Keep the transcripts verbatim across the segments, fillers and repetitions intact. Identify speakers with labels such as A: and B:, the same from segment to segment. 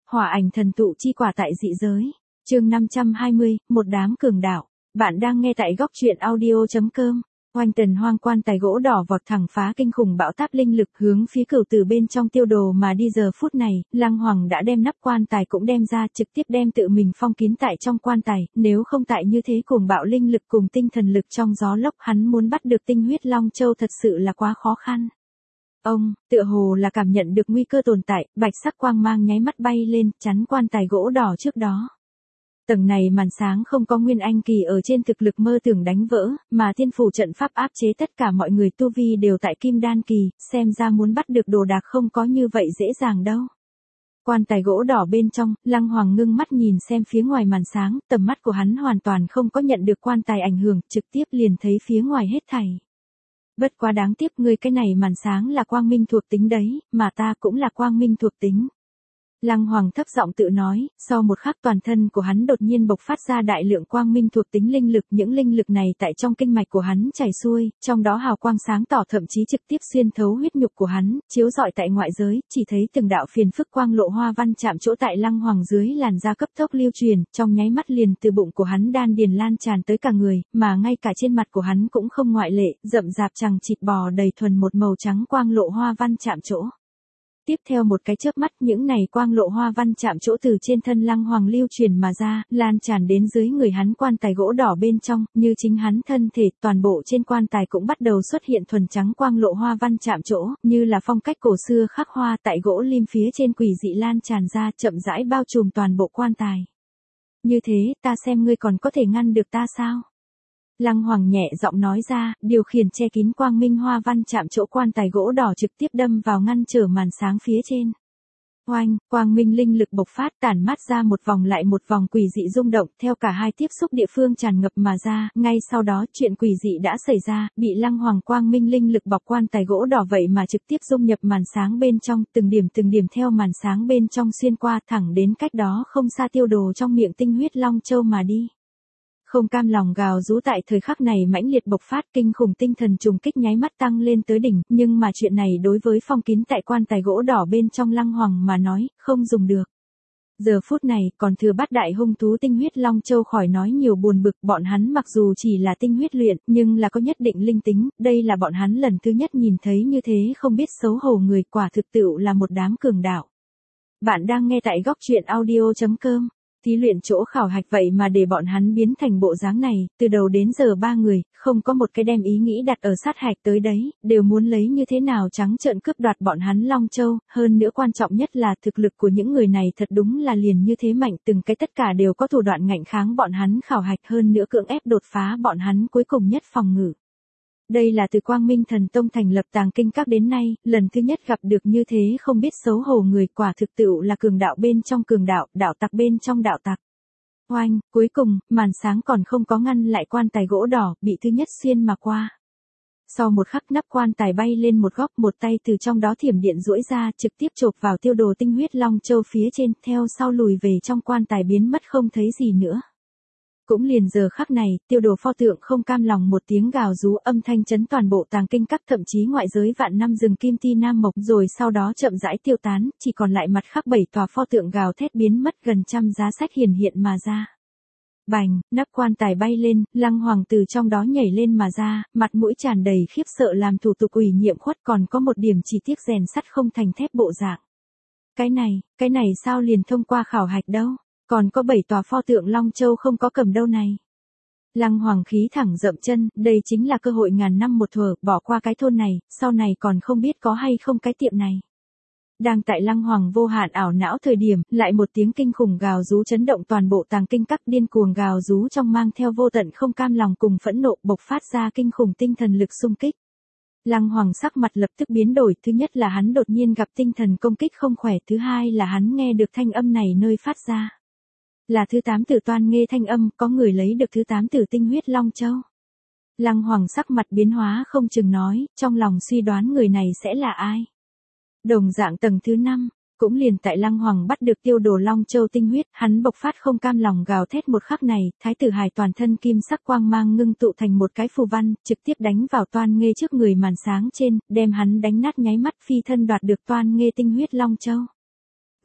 A: Hỏa ảnh thần tụ chi quả tại dị giới. Chương năm trăm hai mươi, một đám cường đạo. Bạn đang nghe tại góc truyện audio chấm com. Oanh tần hoang quan tài gỗ đỏ vọt thẳng phá kinh khủng bão táp linh lực hướng phía cửu tử bên trong tiêu đồ mà đi. Giờ phút này, Lăng Hoàng đã đem nắp quan tài cũng đem ra, trực tiếp đem tự mình phong kín tại trong quan tài, nếu không tại như thế cuồng bạo linh lực cùng tinh thần lực trong gió lốc, hắn muốn bắt được tinh huyết Long Châu thật sự là quá khó khăn. Ông, tựa hồ là cảm nhận được nguy cơ tồn tại, bạch sắc quang mang nháy mắt bay lên, chắn quan tài gỗ đỏ trước đó. Tầng này màn sáng không có Nguyên Anh kỳ ở trên thực lực mơ tưởng đánh vỡ, mà thiên phủ trận pháp áp chế tất cả mọi người tu vi đều tại kim đan kỳ, xem ra muốn bắt được đồ đạc không có như vậy dễ dàng đâu. Quan tài gỗ đỏ bên trong, Lăng Hoàng ngưng mắt nhìn xem phía ngoài màn sáng, tầm mắt của hắn hoàn toàn không có nhận được quan tài ảnh hưởng, trực tiếp liền thấy phía ngoài hết thảy. Bất quá đáng tiếc, ngươi cái này màn sáng là quang minh thuộc tính đấy, mà ta cũng là quang minh thuộc tính. Lăng Hoàng thấp giọng tự nói, sau một khắc toàn thân của hắn đột nhiên bộc phát ra đại lượng quang minh thuộc tính linh lực, những linh lực này tại trong kinh mạch của hắn chảy xuôi, trong đó hào quang sáng tỏ thậm chí trực tiếp xuyên thấu huyết nhục của hắn, chiếu rọi tại ngoại giới, chỉ thấy từng đạo phiền phức quang lộ hoa văn chạm chỗ tại Lăng Hoàng dưới làn da cấp tốc lưu truyền, trong nháy mắt liền từ bụng của hắn đan điền lan tràn tới cả người, mà ngay cả trên mặt của hắn cũng không ngoại lệ, rậm rạp chằng chịt bò đầy thuần một màu trắng quang lộ hoa văn chạm chỗ. Tiếp theo một cái chớp mắt, những này quang lộ hoa văn chạm chỗ từ trên thân Lăng Hoàng lưu truyền mà ra, lan tràn đến dưới người hắn quan tài gỗ đỏ bên trong, như chính hắn thân thể, toàn bộ trên quan tài cũng bắt đầu xuất hiện thuần trắng quang lộ hoa văn chạm chỗ, như là phong cách cổ xưa khắc hoa tại gỗ lim phía trên quỷ dị lan tràn ra, chậm rãi bao trùm toàn bộ quan tài. Như thế, ta xem ngươi còn có thể ngăn được ta sao? Lăng Hoàng nhẹ giọng nói ra, điều khiển che kín quang minh hoa văn chạm chỗ quan tài gỗ đỏ trực tiếp đâm vào ngăn trở màn sáng phía trên. Oanh, quang minh linh lực bộc phát tản mát ra một vòng lại một vòng quỷ dị rung động, theo cả hai tiếp xúc địa phương tràn ngập mà ra, ngay sau đó chuyện quỷ dị đã xảy ra, bị Lăng Hoàng quang minh linh lực bọc quan tài gỗ đỏ vậy mà trực tiếp dung nhập màn sáng bên trong, từng điểm từng điểm theo màn sáng bên trong xuyên qua thẳng đến cách đó không xa tiêu đồ trong miệng tinh huyết Long Châu mà đi. Không cam lòng gào rú tại thời khắc này mãnh liệt bộc phát, kinh khủng tinh thần trùng kích nháy mắt tăng lên tới đỉnh, nhưng mà chuyện này đối với phong kín tại quan tài gỗ đỏ bên trong Lăng Hoàng mà nói, không dùng được. Giờ phút này, còn thừa bát đại hung thú tinh huyết Long Châu khỏi nói nhiều buồn bực, bọn hắn mặc dù chỉ là tinh huyết luyện, nhưng là có nhất định linh tính, đây là bọn hắn lần thứ nhất nhìn thấy như thế không biết xấu hổ người, quả thực tựu là một đám cường đạo. Bạn đang nghe tại góc truyện audio chấm com. Thí luyện chỗ khảo hạch vậy mà để bọn hắn biến thành bộ dáng này, từ đầu đến giờ ba người, không có một cái đem ý nghĩ đặt ở sát hạch tới đấy, đều muốn lấy như thế nào trắng trợn cướp đoạt bọn hắn Long Châu, hơn nữa quan trọng nhất là thực lực của những người này thật đúng là liền như thế mạnh, từng cái tất cả đều có thủ đoạn ngạnh kháng bọn hắn khảo hạch, hơn nữa cưỡng ép đột phá bọn hắn cuối cùng nhất phòng ngự. Đây là từ Quang Minh Thần Tông thành lập Tàng Kinh Các đến nay, lần thứ nhất gặp được như thế không biết xấu hổ người, quả thực tựu là cường đạo bên trong cường đạo, đạo tặc bên trong đạo tặc. Oanh, cuối cùng, màn sáng còn không có ngăn lại quan tài gỗ đỏ, bị thứ nhất xuyên mà qua. Sau một khắc nắp quan tài bay lên một góc, một tay từ trong đó thiểm điện duỗi ra, trực tiếp chộp vào tiêu đồ tinh huyết Long Châu phía trên, theo sau lùi về trong quan tài biến mất không thấy gì nữa. Cũng liền giờ khắc này, tiêu đồ pho tượng không cam lòng một tiếng gào rú, âm thanh chấn toàn bộ Tàng Kinh Các, thậm chí ngoại giới vạn năm rừng kim ti nam mộc, rồi sau đó chậm rãi tiêu tán, chỉ còn lại mặt khác bảy tòa pho tượng gào thét biến mất, gần trăm giá sách hiển hiện mà ra. Bành, nắp quan tài bay lên, Lăng Hoàng từ trong đó nhảy lên mà ra, mặt mũi tràn đầy khiếp sợ làm thủ tục ủy nhiệm khuất, còn có một điểm chỉ tiếc rèn sắt không thành thép bộ dạng. Cái này, cái này sao liền thông qua khảo hạch đâu? Còn có bảy tòa pho tượng Long Châu không có cầm đâu này. Lăng Hoàng khí thẳng dậm chân, đây chính là cơ hội ngàn năm một thuở, bỏ qua cái thôn này, sau này còn không biết có hay không cái tiệm này. Đang tại Lăng Hoàng vô hạn ảo não thời điểm, lại một tiếng kinh khủng gào rú chấn động toàn bộ Tàng Kinh Các, điên cuồng gào rú trong mang theo vô tận không cam lòng cùng phẫn nộ, bộc phát ra kinh khủng tinh thần lực xung kích. Lăng Hoàng sắc mặt lập tức biến đổi, thứ nhất là hắn đột nhiên gặp tinh thần công kích không khỏe, thứ hai là hắn nghe được thanh âm này nơi phát ra. Là thứ tám tử toan nghe thanh âm, có người lấy được thứ tám tử tinh huyết Long Châu. Lăng Hoàng sắc mặt biến hóa không chừng nói, trong lòng suy đoán người này sẽ là ai. Đồng dạng tầng thứ năm, cũng liền tại Lăng Hoàng bắt được tiêu đồ Long Châu tinh huyết, hắn bộc phát không cam lòng gào thét một khắc này, thái tử hài toàn thân kim sắc quang mang ngưng tụ thành một cái phù văn, trực tiếp đánh vào toan nghê trước người màn sáng trên, đem hắn đánh nát nháy mắt, phi thân đoạt được toan nghê tinh huyết Long Châu.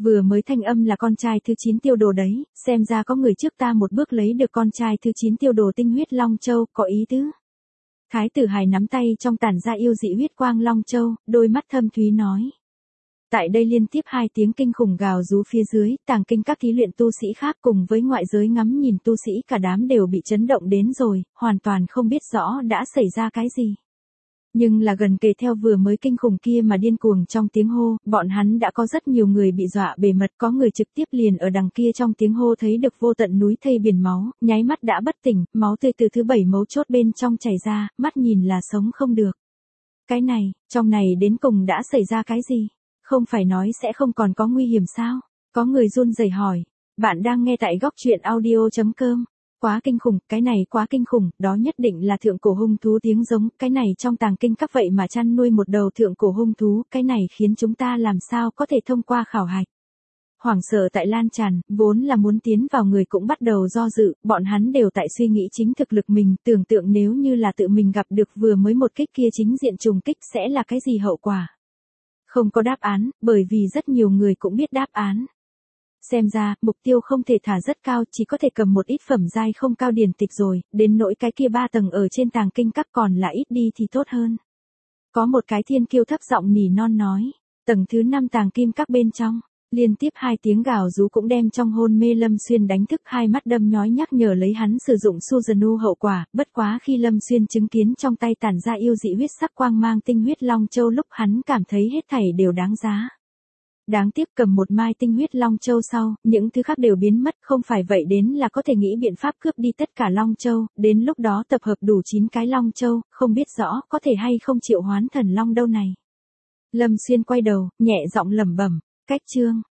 A: Vừa mới thanh âm là con trai thứ chín tiêu đồ đấy, xem ra có người trước ta một bước lấy được con trai thứ chín tiêu đồ tinh huyết Long Châu, có ý tứ. Thái tử hài nắm tay trong tản ra yêu dị huyết quang Long Châu, đôi mắt thâm thúy nói. Tại đây liên tiếp hai tiếng kinh khủng gào rú phía dưới, tàng kinh các thí luyện tu sĩ khác cùng với ngoại giới ngắm nhìn tu sĩ cả đám đều bị chấn động đến rồi, hoàn toàn không biết rõ đã xảy ra cái gì. Nhưng là gần kề theo vừa mới kinh khủng kia mà điên cuồng trong tiếng hô, bọn hắn đã có rất nhiều người bị dọa bề mật, có người trực tiếp liền ở đằng kia trong tiếng hô thấy được vô tận núi thây biển máu, nháy mắt đã bất tỉnh, máu tươi từ thứ bảy mấu chốt bên trong chảy ra, mắt nhìn là sống không được. Cái này, trong này đến cùng đã xảy ra cái gì? Không phải nói sẽ không còn có nguy hiểm sao? Có người run rẩy hỏi. Bạn đang nghe tại góc truyện audio chấm com. Quá kinh khủng, cái này quá kinh khủng, đó nhất định là thượng cổ hung thú tiếng giống, cái này trong tàng kinh các vậy mà chăn nuôi một đầu thượng cổ hung thú, cái này khiến chúng ta làm sao có thể thông qua khảo hạch. Hoảng sợ tại lan tràn, vốn là muốn tiến vào người cũng bắt đầu do dự, bọn hắn đều tại suy nghĩ chính thực lực mình, tưởng tượng nếu như là tự mình gặp được vừa mới một kích kia chính diện trùng kích sẽ là cái gì hậu quả. Không có đáp án, bởi vì rất nhiều người cũng biết đáp án. Xem ra, mục tiêu không thể thả rất cao, chỉ có thể cầm một ít phẩm giai không cao điển tịch rồi, đến nỗi cái kia ba tầng ở trên tàng kinh các còn là ít đi thì tốt hơn. Có một cái thiên kiêu thấp giọng nỉ non nói, tầng thứ năm tàng kim các bên trong, liên tiếp hai tiếng gào rú cũng đem trong hôn mê Lâm Xuyên đánh thức, hai mắt đâm nhói nhắc nhở lấy hắn sử dụng Suzanu hậu quả, bất quá khi Lâm Xuyên chứng kiến trong tay tản ra yêu dị huyết sắc quang mang tinh huyết Long Châu lúc hắn cảm thấy hết thảy đều đáng giá. Đáng tiếc cầm một mai tinh huyết Long Châu sau, những thứ khác đều biến mất, không phải vậy đến là có thể nghĩ biện pháp cướp đi tất cả Long Châu, đến lúc đó tập hợp đủ chín cái Long Châu, không biết rõ có thể hay không triệu hoán thần Long đâu này. Lâm Xuyên quay đầu, nhẹ giọng lẩm bẩm, cách chương.